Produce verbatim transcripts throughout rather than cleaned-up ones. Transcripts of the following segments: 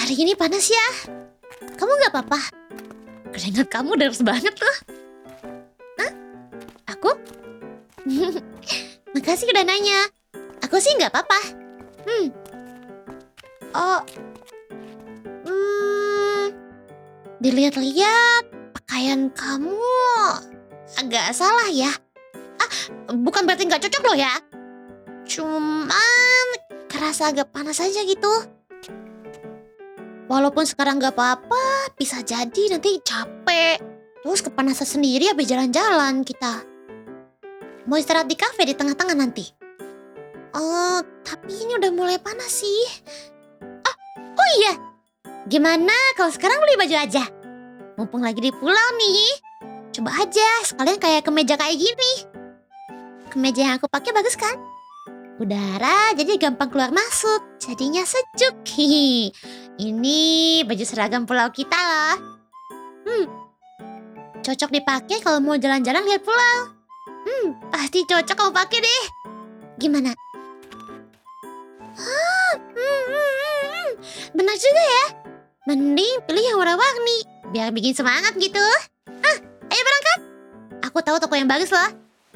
Hari ini panas ya? Kamu gak apa-apa? Keringat kamu deras banget loh. Hah? Aku? Makasih udah nanya. Aku sih gak apa-apa. Hmm. Oh. Hmm. Dilihat-lihat pakaian kamu agak salah ya. Ah, bukan berarti gak cocok loh ya. Cuman kerasa agak panas aja gitu. Walaupun sekarang gak apa-apa, bisa jadi nanti capek. Terus kepanasan sendiri habis jalan-jalan kita. Mau istirahat di kafe di tengah-tengah nanti. Oh, tapi ini udah mulai panas sih. Oh, oh iya. Gimana kalau sekarang beli baju aja? Mumpung lagi di pulau nih. Coba aja, sekalian kayak kemeja kayak gini. Kemeja yang aku pakai bagus kan? Udara jadi gampang keluar masuk, jadinya sejuk. Hihi. Ini baju seragam pulau kita loh. Hmm, cocok dipakai kalau mau jalan-jalan lihat pulau. Hmm, pasti cocok kamu pakai deh. Gimana? Ah, hmm, hmm, hmm, hmm. Benar juga ya. Mending pilih yang warna-warni, biar bikin semangat gitu. Ah, ayo berangkat. Aku tahu toko yang bagus loh.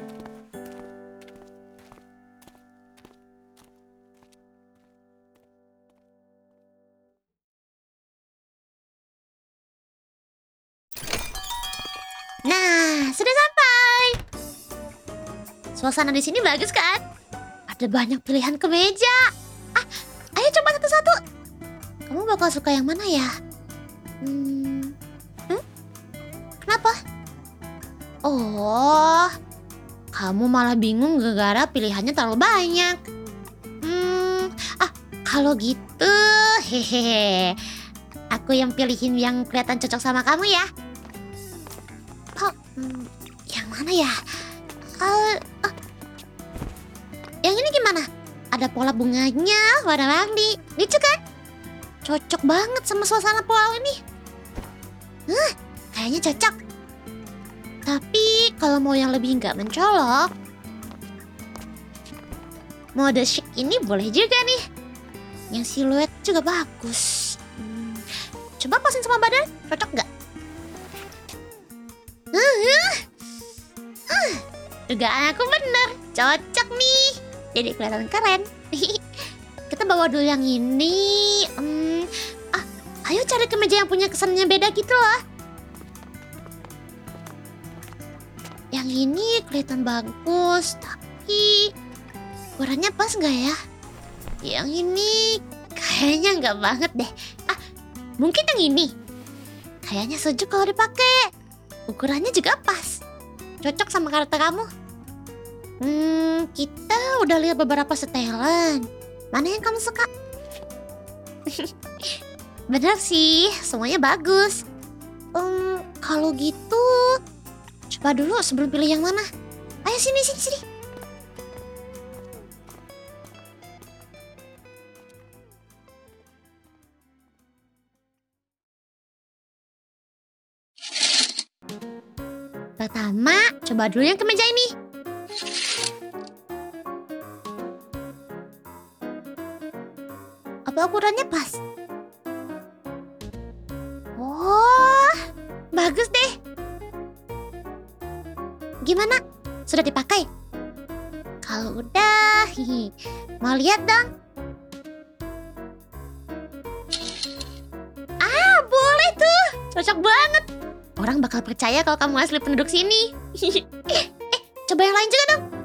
Nah, sudah sampai. Suasana di sini bagus kan? Ada banyak pilihan kemeja. Ah, ayo coba satu-satu. Kamu bakal suka yang mana ya? Hmm, hmm? Kenapa? Oh, kamu malah bingung gara-gara pilihannya terlalu banyak. Hmm, ah, kalau gitu, hehehe. Aku yang pilihin yang kelihatan cocok sama kamu ya. Oh, hmm, yang mana ya? Uh, uh. Yang ini gimana? Ada pola bunganya, warna-warni. Lucu kan? Cocok banget sama suasana pulau ini. Huh, kayaknya cocok. Tapi kalau mau yang lebih nggak mencolok, mode chic ini boleh juga nih. Yang siluet juga bagus. Hmm, coba pasin sama badan, cocok nggak? Uh, uh, uh, dugaan aku bener, cocok nih. Jadi kelihatan keren. Kita bawa dulu yang ini. Hmm, ah, ayo cari kemeja yang punya kesannya beda gitu loh. Yang ini kelihatan bagus, tapi ukurannya pas nggak ya? Yang ini kayaknya nggak banget deh. Ah, mungkin yang ini. Kayaknya sejuk kalau dipakai. Ukurannya juga pas. Cocok sama karakter kamu. Hmm, kita udah lihat beberapa setelan. Mana yang kamu suka? Bener sih, semuanya bagus. Um, kalau gitu, coba dulu sebelum pilih yang mana. Ayo sini, sini, sini. Pertama, coba dulu yang kemeja ini. Apa ukurannya pas? Oh, bagus deh. Gimana? Sudah dipakai? Kalau udah, hihi, mau lihat dong? Ah, boleh tuh. Cocok banget. Orang bakal percaya kalau kamu asli penduduk sini. eh, eh, coba yang lain juga dong.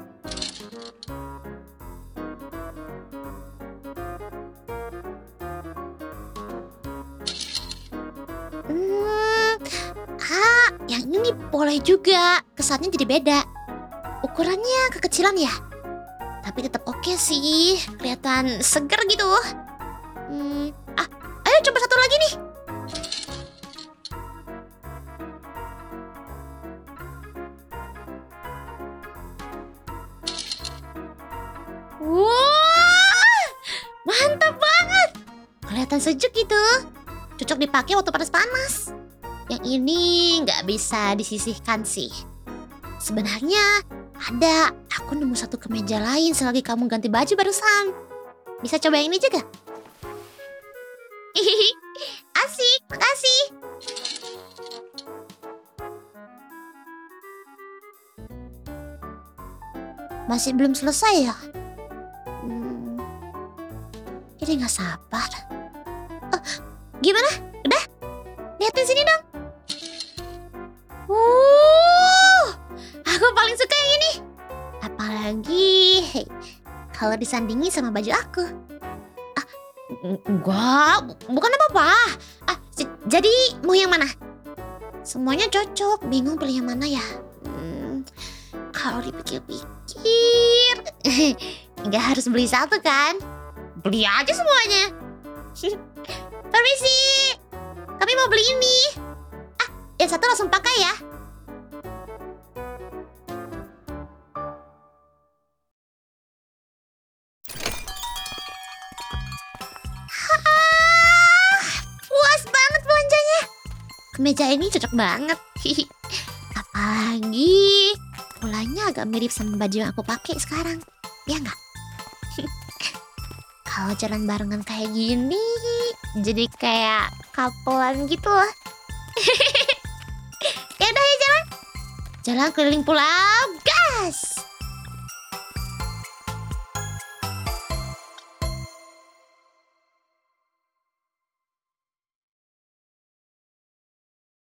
Hmm, ah, yang ini boleh juga. Kesannya jadi beda. Ukurannya kekecilan ya. Tapi tetap oke sih. Kelihatan seger gitu. Hmm, ah, ayo coba satu lagi nih. Wah, mantap banget. Kelihatan sejuk gitu. Cocok dipakai waktu panas-panas. Yang ini nggak bisa disisihkan sih. Sebenarnya ada. Aku nemu satu kemeja lain selagi kamu ganti baju barusan. Bisa coba yang ini juga? Masih belum selesai ya? Hmm, ini nggak sabar. Oh, gimana? Udah? Lihatin sini dong. Uh, aku paling suka yang ini. Apalagi hey, kalau disandingi sama baju aku. Ah, enggak, bukan apa-apa. Ah, jadi mau yang mana? Semuanya cocok, bingung pilih yang mana ya? Hmm, kalau dipikir-pikir, nggak harus beli satu kan? Beli aja semuanya. Permisi, kami mau beli ini. Ah, yang satu langsung pakai ya. Hah, puas banget belanjanya. Kemeja ini cocok banget. Apalagi polanya agak mirip sama baju yang aku pakai sekarang. Ya nggak? Kalau jalan barengan kayak gini, jadi kayak kapelan gitu loh. Ya udah ya jalan. Jalan keliling pulau.